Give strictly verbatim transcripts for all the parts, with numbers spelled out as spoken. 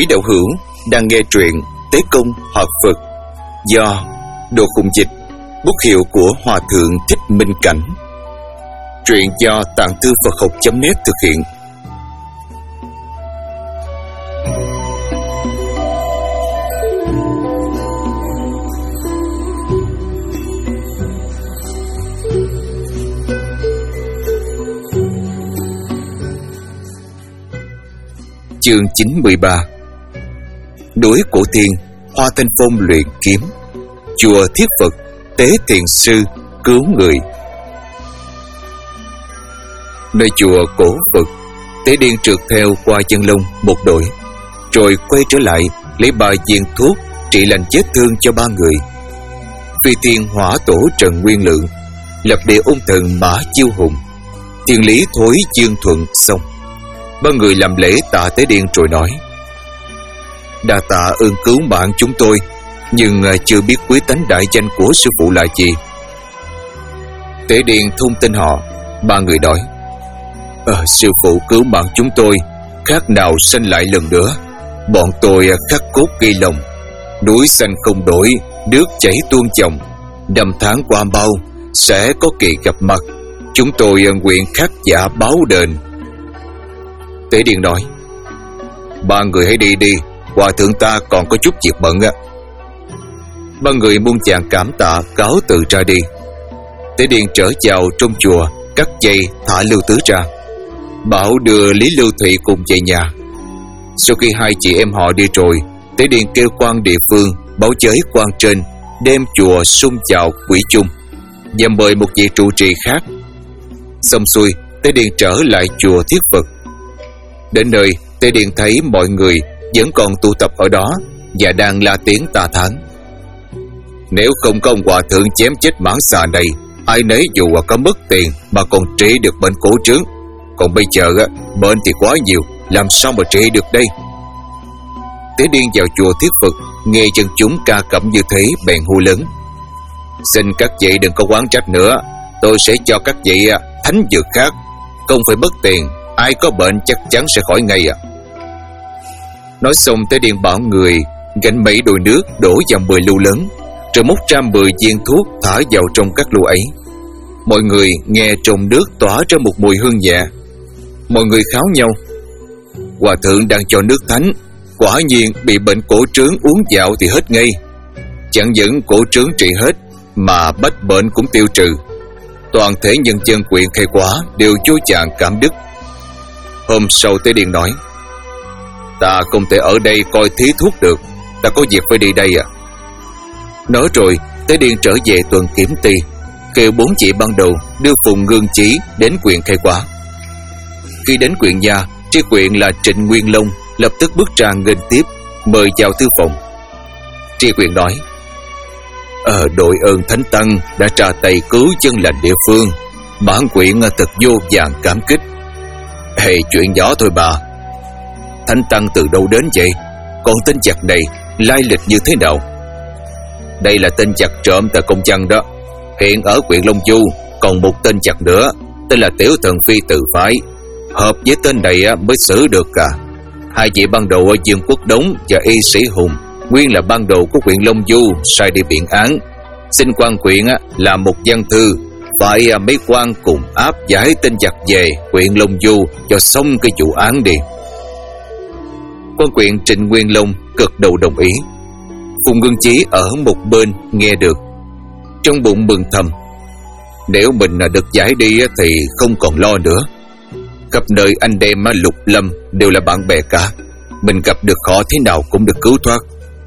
Quý đạo hữu đang nghe truyện Tế Công Hợp Phật do Đồ Khùng Dịch, bút hiệu của Hòa Thượng Thích Minh Cảnh. Truyện do Tạng Thư Phật Học chấm net thực hiện. Chương chín mươi ba. Núi Cổ Tiên, Hoa Thanh Phong luyện kiếm, chùa Thiết Phật, tế thiền sư cứu người. Nơi chùa Cổ Phật, Tế Điên trượt theo qua chân lông một đội, rồi quay trở lại lấy ba viên thuốc trị lành vết thương cho ba người. Phi Thiên Hỏa Tổ Trần Nguyên Lượng, Lập Địa Ôn Thần Mã Chiêu Hùng, Thiên Lý Thối Dương Thuận xong. Ba người làm lễ tạ Tế Điên rồi nói: đa tạ ơn cứu mạng chúng tôi, nhưng chưa biết quý tánh đại danh của sư phụ là gì. Tế Điên thông tin họ. Ba người nói: ờ, sư phụ cứu mạng chúng tôi, khác nào sanh lại lần nữa. Bọn tôi khắc cốt ghi lòng, núi xanh không đổi, nước chảy tuôn chồng. Năm tháng qua bao, sẽ có kỳ gặp mặt. Chúng tôi nguyện khắc giả báo đền. Tế Điên nói: ba người hãy đi đi, hòa thượng ta còn có chút việc bận á. Ba người muôn chàng cảm tạ cáo từ ra đi. Tế Điên trở vào trong chùa, cắt dây thả Lưu Tứ ra, bảo đưa Lý Lưu Thụy cùng về nhà. Sau khi hai chị em họ đi rồi, Tế Điên kêu quan địa phương báo giới quan trên đem chùa xung chào quỷ chung và mời một vị trụ trì khác. Xong xuôi, Tế Điên trở lại chùa Thiết Phật. Đến nơi, Tế Điên thấy mọi người vẫn còn tụ tập ở đó và đang la tiếng tà thán: nếu không có ông hòa thượng chém chết mãng xà này, ai nấy dù có mất tiền mà còn trị được bệnh cổ trướng. Còn bây giờ bệnh thì quá nhiều, làm sao mà trị được đây? Tế Điên vào chùa Thiết Phật, nghe dân chúng ca cẩm như thế bèn hô lớn: xin các vị đừng có oán trách nữa, tôi sẽ cho các vị thánh dược khác, không phải mất tiền, ai có bệnh chắc chắn sẽ khỏi ngay à. Nói xong, Tế Điên bảo người gánh mấy đôi nước đổ vào mười lu lớn, rồi móc ra mười viên thuốc thả vào trong các lu ấy. Mọi người nghe trong nước tỏa ra một mùi hương nhẹ. Mọi người kháo nhau: hòa thượng đang cho nước thánh, quả nhiên bị bệnh cổ trướng uống vào thì hết ngay. Chẳng những cổ trướng trị hết mà bách bệnh cũng tiêu trừ. Toàn thể nhân dân huyện Khai Quá đều vô chàng cảm đức. Hôm sau, Tế Điên nói: ta không thể ở đây coi thí thuốc được, ta có việc phải đi đây à. Nói rồi, Tế Điên trở về tuần Kiểm Ty, kêu bốn chị ban đầu đưa Phùng Ngương Chí đến huyện Khai Quá. Khi đến huyện nhà, tri huyện là Trịnh Nguyên Long lập tức bước ra nghênh tiếp, mời vào thư phòng. Tri huyện nói: ờ, đội ơn Thánh Tăng đã ra tay cứu dân lành địa phương, bản huyện thật vô vàn cảm kích. Hey, chuyện nhỏ thôi bà. Thánh Tăng từ đâu đến vậy? Còn tên giặc này lai lịch như thế nào? Đây là tên giặc trộm tại Công Văn đó. Hiện ở huyện Long Du còn một tên giặc nữa, tên là Tiểu Thần Phi Tự Phái. Hợp với tên này mới xử được cả. Hai vị ban đầu ở Dương Quốc Đống và Y Sĩ Hùng nguyên là ban đầu của huyện Long Du sai đi biện án, xin quan huyện làm một văn thư, phải mấy quan cùng áp giải tên giặc về huyện Long Du cho xong cái vụ án đi. Quan huyện Trịnh Nguyên Long cực đầu đồng ý. Phùng Ngưng Chí ở một bên nghe được, trong bụng mừng thầm: nếu mình được giải đi thì không còn lo nữa. Khắp nơi anh em Lục Lâm đều là bạn bè cả, mình gặp được họ thế nào cũng được cứu thoát.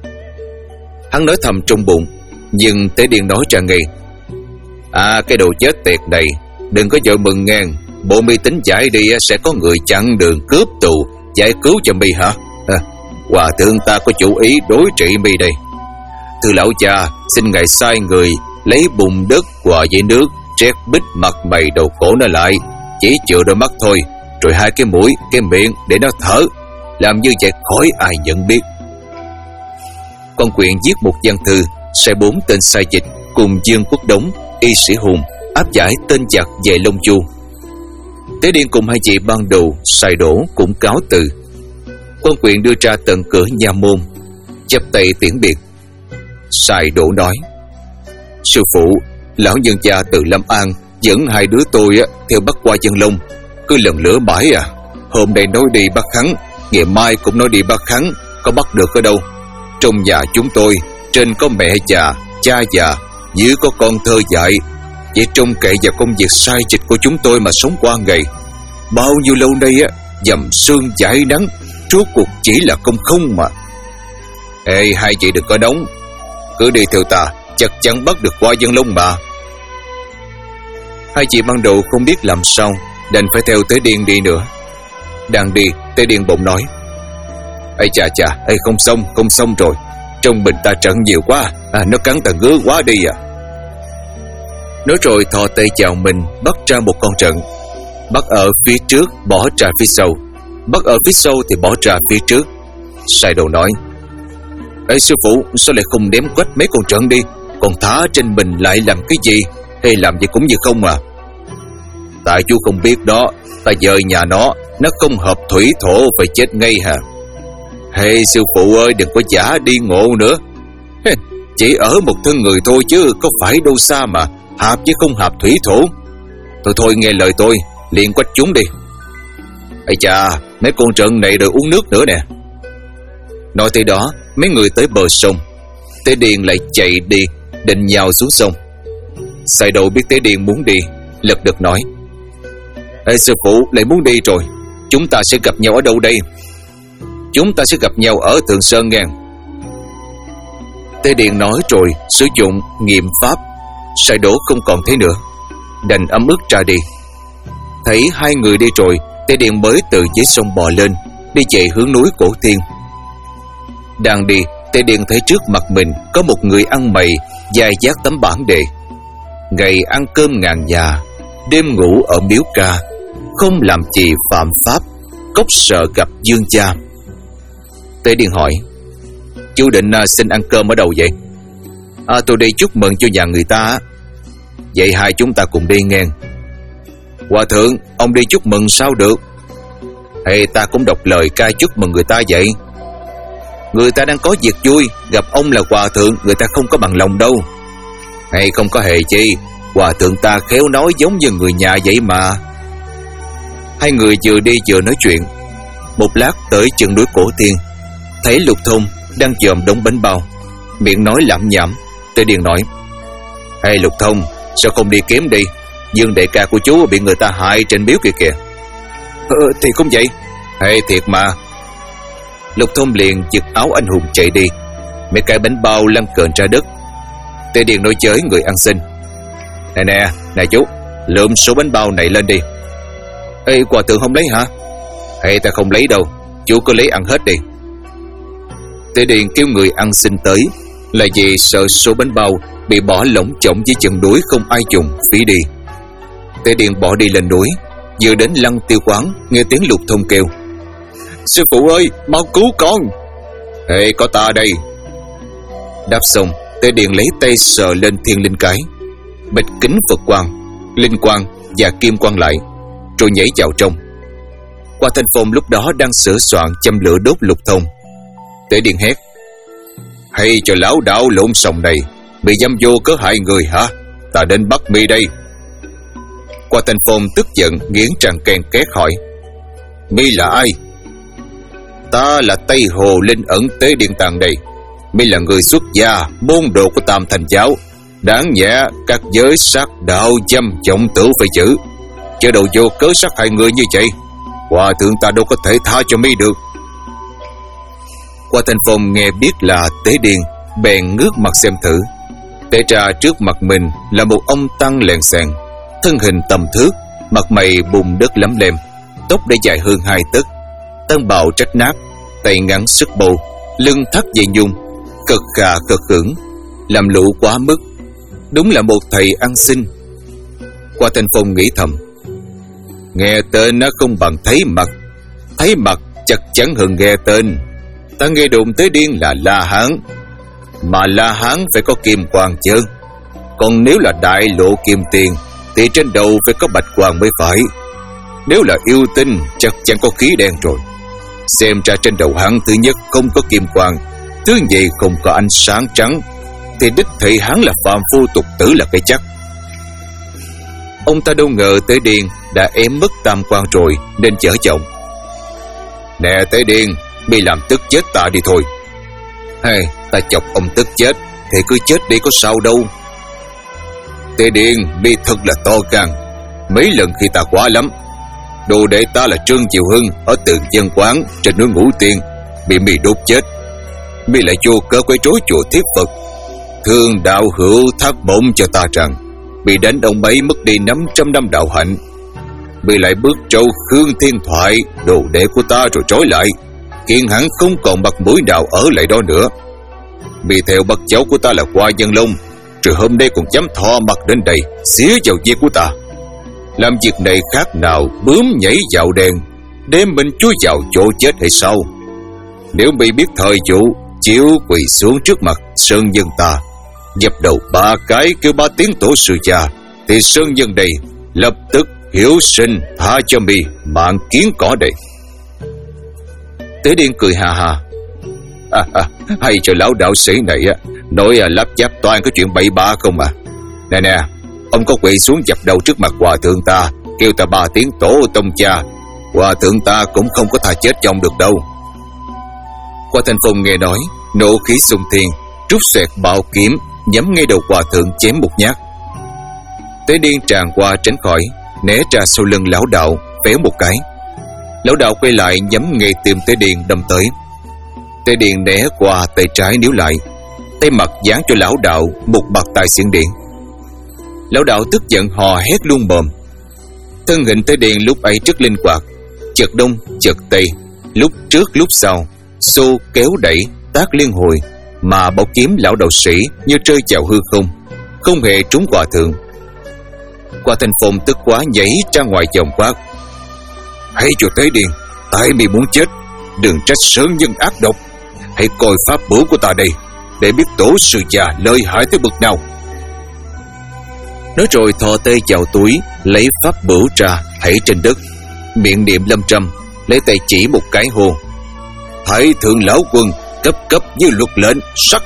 Hắn nói thầm trong bụng, nhưng Tế Điên nói ra ngay: à, cái đồ chết tiệt này, đừng có vội mừng ngang. Bộ mi tính giải đi sẽ có người chặn đường cướp tù giải cứu cho mi hả? À, hòa thượng ta có chủ ý đối trị mi đây. Thưa lão cha, xin ngài sai người lấy bùn đất hòa với nước trét bít mặt mày đầu cổ nó lại, chỉ chừa đôi mắt thôi, rồi hai cái mũi, cái miệng để nó thở. Làm như vậy khỏi ai nhận biết. Con quyện viết một văn thư, sai bốn tên sai dịch cùng Dương Quốc Đống, Y Sĩ Hùng áp giải tên giặc về Long Du. Tế Điên cùng hai chị ban đầu sai đổ cũng cáo từ. Quan quyền đưa ra tận cửa nha môn, chắp tay tiễn biệt. Sai Đỗ nói: Sư phụ, lão nhân gia từ Lâm An dẫn hai đứa tôi á, theo bắt qua Chân Long, cứ lần lửa mãi à. Hôm nay nói đi bắt hắn, ngày mai cũng nói đi bắt hắn, có bắt được ở đâu. Trong nhà chúng tôi, trên có mẹ già, cha già, dưới có con thơ dại, vậy trông cậy vào công việc sai dịch của chúng tôi mà sống qua ngày. Bao nhiêu lâu nay á, dầm sương dãi nắng, rốt cuộc chỉ là công không mà. Ê, hai chị đừng có nóng, cứ đi theo ta, chắc chắn bắt được qua Chân Long mà. Hai chị ban đầu không biết làm sao, đành phải theo Tế Điền đi nữa. Đang đi, Tế Điền bỗng nói: Ê chà chà, ê không xong, không xong rồi. Trong bình ta trận nhiều quá, à, nó cắn ta ngứa quá đi à. Nói rồi thò tay chào mình, bắt ra một con trận. Bắt ở phía trước, bỏ ra phía sau. Bắt ở phía sau thì bỏ ra phía trước. Sai Đầu nói: Ê sư phụ, sao lại không đếm quách mấy con trận đi, còn thả trên mình lại làm cái gì? Hay làm gì cũng như không à? Tại chú không biết đó, ta dời nhà nó, nó không hợp thủy thổ phải chết ngay hả? Hey sư phụ ơi, đừng có giả đi ngộ nữa. Chỉ ở một thân người thôi chứ có phải đâu xa mà hợp chứ không hợp thủy thổ. Thôi thôi nghe lời tôi, liền quách chúng đi. Ây chà, mấy con trận này đòi uống nước nữa nè. Nói tới đó, mấy người tới bờ sông. Tế Điền lại chạy đi, định nhào xuống sông. Sai Đầu biết Tế Điền muốn đi, lật đật nói: Ê sư phụ, lại muốn đi rồi. Chúng ta sẽ gặp nhau ở đâu đây? Chúng ta sẽ gặp nhau ở Thượng Sơn ngang. Tế Điền nói rồi sử dụng nghiệm pháp. Sai Đỗ không còn thấy nữa, đành ấm ức ra đi. Thấy hai người đi rồi, Tế Điền mới từ dưới sông bò lên, đi chạy hướng núi Cổ Thiên. Đang đi, Tế Điền thấy trước mặt mình có một người ăn mày dài dát tấm bản đề: Ngày ăn cơm ngàn nhà, đêm ngủ ở miếu ca, không làm gì phạm pháp, cốc sợ gặp dương cha. Tế Điền hỏi: Chú định uh, xin ăn cơm ở đâu vậy? À, tôi đi chúc mừng cho nhà người ta. Vậy hai chúng ta cùng đi nghe. Hòa thượng, ông đi chúc mừng sao được? Hay ta cũng đọc lời ca chúc mừng người ta vậy? Người ta đang có việc vui, gặp ông là hòa thượng, người ta không có bằng lòng đâu. Hay không có hề chi, hòa thượng ta khéo nói giống như người nhà vậy mà. Hai người vừa đi vừa nói chuyện. Một lát tới chân núi Cổ Thiên, thấy Lục Thông đang dòm đống bánh bao, miệng nói lẩm nhẩm. Tế Điền nói: Hay Lục Thông, sao không đi kiếm đi? Dương đại ca của chú bị người ta hại trên miếu kia kìa. Ờ, thì không vậy. Hay thiệt mà. Lục Thông liền giật áo anh hùng chạy đi. Mấy cái bánh bao lăn cờn ra đất. Tế Điền nói với người ăn xin: Nè nè, nè chú, lượm số bánh bao này lên đi. Ê, hòa thượng không lấy hả? Hay ta không lấy đâu, chú cứ lấy ăn hết đi. Tế Điền kêu người ăn xin tới, là vì sợ số bánh bao bị bỏ lỏng chỏng dưới chân núi không ai dùng, phí đi. Tế Điền bỏ đi lên núi, vừa đến lăng tiêu quán, nghe tiếng Lục Thông kêu: Sư phụ ơi, mau cứu con. Ê, có ta đây. Đáp xong, Tế Điền lấy tay sờ lên thiên linh cái, bịch kính Phật quang, linh quang và kim quang lại, rồi nhảy vào trong. Qua Thanh Phong lúc đó đang sửa soạn châm lửa đốt Lục Thông. Tế Điền hét: Hay cho lão đạo lộn sòng này, bị dâm vô cớ hại người hả? Ta đến bắt mi đây. Qua Thanh Phong tức giận nghiến răng ken két hỏi: Mi là ai? Ta là Tây Hồ Linh Ẩn Tế Điền Tàng đây. Mi là người xuất gia môn đồ của Tam Thành giáo, đáng nhẹ các giới sát đạo dâm vọng tử phải giữ, chứ đâu vô cớ sát hại người như vậy. Hòa thượng ta đâu có thể tha cho mi được. Qua Thanh Phong nghe biết là Tế Điền, bèn ngước mặt xem thử. Té ra trước mặt mình là một ông tăng lèn xèn, thân hình tầm thước, mặt mày bùn đất lấm lem, tóc đã dài hơn hai tấc, tân bào rách nát, tay ngắn sức bầu, lưng thắt dây nhung, cực khà cực khưởng, làm lũ quá mức. Đúng là một thầy ăn xin. Qua Thanh Phong nghĩ thầm: Nghe tên nó không bằng thấy mặt, thấy mặt chắc chắn hơn nghe tên. Ta nghe đồn Tế Điền là La Hán, mà La Hán phải có kim quang chứ. Còn nếu là đại lộ kim tiền thì trên đầu phải có bạch quang mới phải. Nếu là yêu tinh chắc chắn có khí đen rồi. Xem ra trên đầu hắn, thứ nhất không có kim quang, thứ nhì không có ánh sáng trắng, thì đích thị hắn là phàm phu tục tử là cái chắc. Ông ta đâu ngờ Tế Điền đã ém mất tam quan rồi, nên chở giọng: Nè Tế Điền, mi làm tức chết ta đi thôi. Hay, ta chọc ông tức chết thì cứ chết đi có sao đâu. Tế Điền, mi thật là to gan. Mấy lần khi ta quá lắm, đồ đệ ta là Trương Diệu Hưng ở Tường Dân Quán trên núi Ngũ Tiên bị mi đốt chết. Mi lại vô cớ quấy rối chùa Thiết Phật. Thương đạo hữu thác bổng cho ta rằng bị đánh ông ấy mất đi năm trăm năm đạo hạnh. Mi lại bước trâu Khương Thiên Thoại, đồ đệ của ta, rồi trói lại, khiến hắn không còn mặt mũi nào ở lại đó nữa. Mi theo bắt cháu của ta là Hoa Dân Long, rồi hôm nay còn dám thò mặt đến đây xía vào việc của ta. Làm việc này khác nào bướm nhảy vào đèn, đem mình chui vào chỗ chết hay sao? Nếu mi biết thời vụ, chịu quỳ xuống trước mặt sơn dân ta, dập đầu ba cái kêu ba tiếng tổ sư cha, thì sơn dân đây lập tức hiếu sinh tha cho mi mạng kiến cỏ đây. Tế Điền cười hà hà: à, à, hay cho lão đạo sĩ này á, nói à, lắp giáp toàn cái chuyện bậy bạ không à. Nè nè, ông có quỳ xuống dập đầu trước mặt hòa thượng ta, kêu ta ba tiếng tổ tông cha, hòa thượng ta cũng không có tha chết trong được đâu. Hoa Thanh Phong nghe nói, nộ khí xung thiên, rút xoẹt bảo kiếm nhắm ngay đầu hòa thượng chém một nhát. Tế Điền tràn qua tránh khỏi, né ra sau lưng lão đạo, véo một cái. Lão đạo quay lại nhắm ngay tim Tế Điền đâm tới. Tế Điền né qua, tay trái níu lại, tay mặt giáng cho lão đạo một bạt tai xiển điện. Lão đạo tức giận hò hét luôn mồm. Thân hình Tế Điền lúc ấy rất linh hoạt, chợt đông chợt tây, lúc trước lúc sau, xô kéo đẩy tác liên hồi, mà bảo kiếm lão đạo sĩ như rơi vào hư không, không hề trúng hòa thượng. Hoa Thanh Phong tức quá nhảy ra ngoài vòng quát: Hãy cho Tế Điền, tại mi muốn chết, đừng trách sơn nhân ác độc. Hãy coi pháp bửu của ta đây, để biết tổ sư già lợi hại tới bực nào. Nói rồi thò tay vào túi, lấy pháp bửu ra thảy trên đất, miệng niệm lâm trăm, lấy tay chỉ một cái hô: Thái thượng lão quân, cấp cấp như luật lệnh, sắc.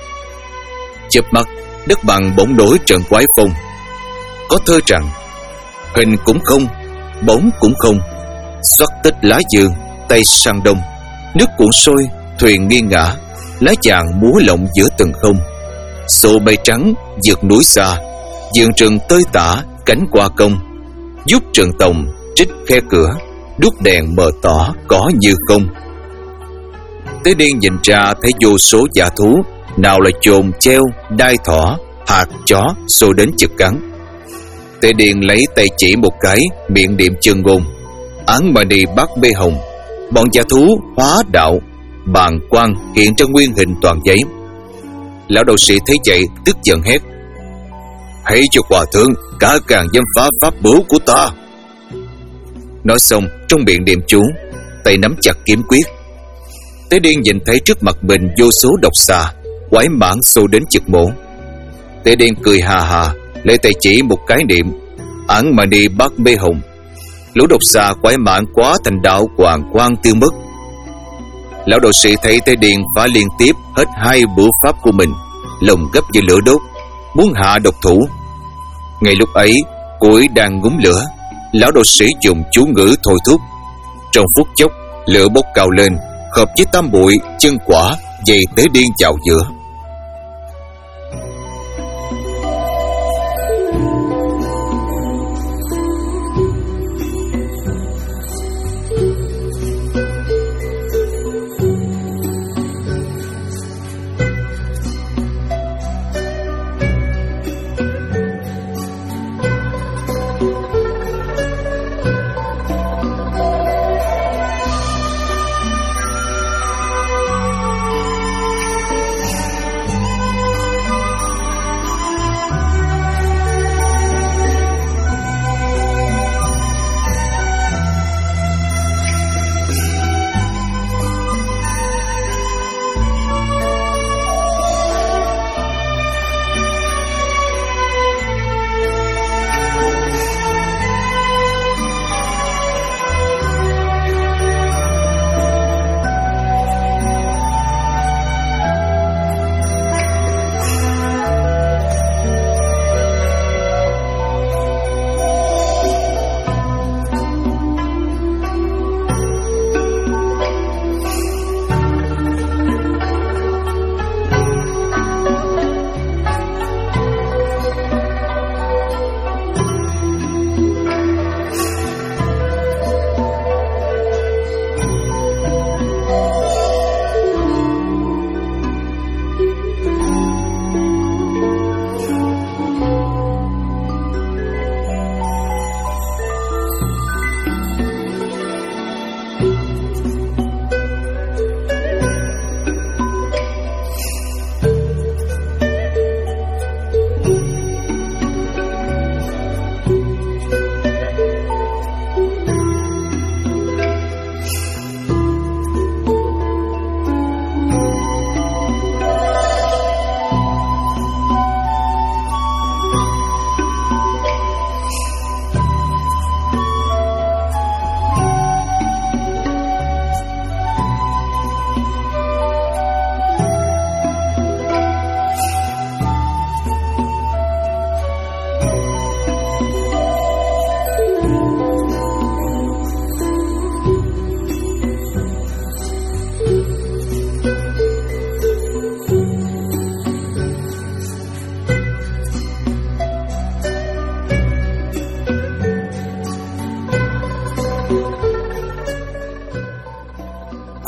Chớp mắt, đất bằng bỗng đổi trận quái phong. Có thơ rằng: Hình cũng không, bóng cũng không, xoắt tích lá dương, tay sang đông, nước cuộn sôi, thuyền nghiêng ngã, lá chàng múa lộng giữa tầng không. Xô bay trắng vượt núi xa, vườn rừng tơi tả cánh qua công. Giúp trường tòng trích khe cửa, đuốc đèn mờ tỏ có như không. Tế Điền nhìn ra thấy vô số dã thú, nào là chồn treo, đai thỏ, hạt chó xô đến chực cắn. Tế Điền lấy tay chỉ một cái, miệng niệm chân ngôn: Án mà đi bắt bê hồng. Bọn dã thú hóa đạo, bàng quang hiện ra nguyên hình toàn giấy. Lão đạo sĩ thấy vậy tức giận hét: Hãy cho hòa thượng cả càng dám phá pháp bửu của ta. Nói xong trong miệng niệm chú, tay nắm chặt kiếm quyết. Tế Điền nhìn thấy trước mặt mình vô số độc xà, quái mãng xô đến chực mổ. Tế Điền cười hà hà, lấy tay chỉ một cái niệm: Án mà đi bắt bê hồng. Lũ độc xà quái mãng quá thành đạo hoàng quang tiêu mất. Lão đạo sĩ thấy Tế Điền phá liên tiếp hết hai bửu pháp của mình, lòng gấp như lửa đốt, muốn hạ độc thủ. Ngay lúc ấy, củi đang ngúm lửa, lão đạo sĩ dùng chú ngữ thôi thúc. Trong phút chốc, lửa bốc cao lên, hợp với tam bụi chân quả dày Tế Điền vào giữa.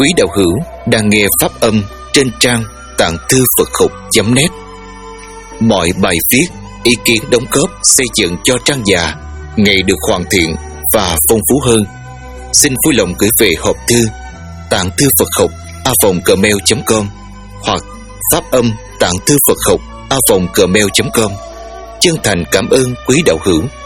quý đạo hữu đang nghe pháp âm trên trang tạng thư Phật học chấm net. Mọi bài viết, ý kiến đóng góp xây dựng cho trang già ngày được hoàn thiện và phong phú hơn. Xin vui lòng gửi về hộp thư tạng thư Phật học a vòng gmail chấm com hoặc pháp âm tạng thư Phật học a vòng gmail chấm com. Chân thành cảm ơn quý đạo hữu